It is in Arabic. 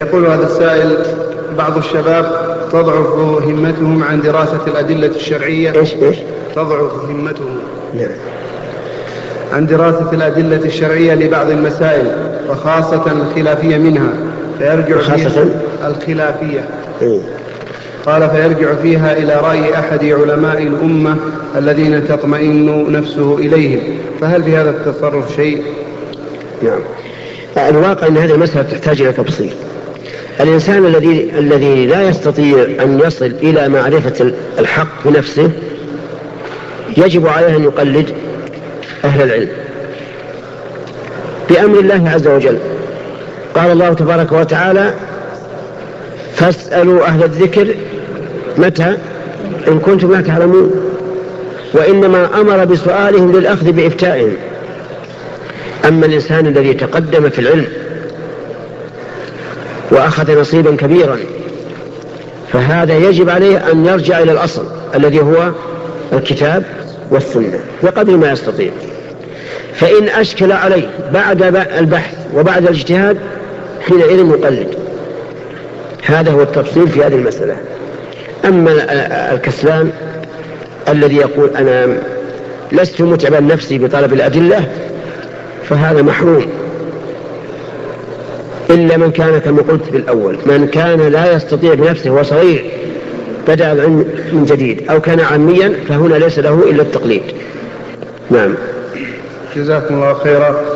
يقول هذا السائل: بعض الشباب تضعف همتهم عن دراسة الأدلة الشرعية. إيش؟ تضعف همتهم. نعم. عن دراسة الأدلة الشرعية لبعض المسائل وخاصة الخلافية منها، فيرجع فيها الخلافية. قال: فيرجع فيها إلى رأي أحد علماء الأمة الذين تطمئن نفسه إليهم، فهل بهذا التصرف شيء؟ نعم. الواقع أن هذه المسألة تحتاج إلى تفصيل. الإنسان الذي لا يستطيع أن يصل إلى معرفة الحق بنفسه يجب عليه أن يقلد أهل العلم بأمر الله عز وجل. قال الله تبارك وتعالى: فاسألوا أهل الذكر متى إن كنتم لا تعلمون. وإنما أمر بسؤالهم للأخذ بإفتائهم. أما الإنسان الذي تقدم في العلم وأخذ نصيبا كبيرا فهذا يجب عليه أن يرجع إلى الأصل الذي هو الكتاب والسنة بقدر ما يستطيع. فإن أشكل عليه بعد البحث وبعد الاجتهاد حينئذ يقلد. هذا هو التفصيل في هذه المسألة. أما الكسلان الذي يقول: أنا لست متعبا نفسي بطلب الأدلة، فهذا محروم، إلا من كان كما قلت بالأول، من كان لا يستطيع بنفسه وصغير بدأ العلم من جديد، أو كان عاميا، فهنا ليس له إلا التقليد. نعم. جزاكم الله خيرا.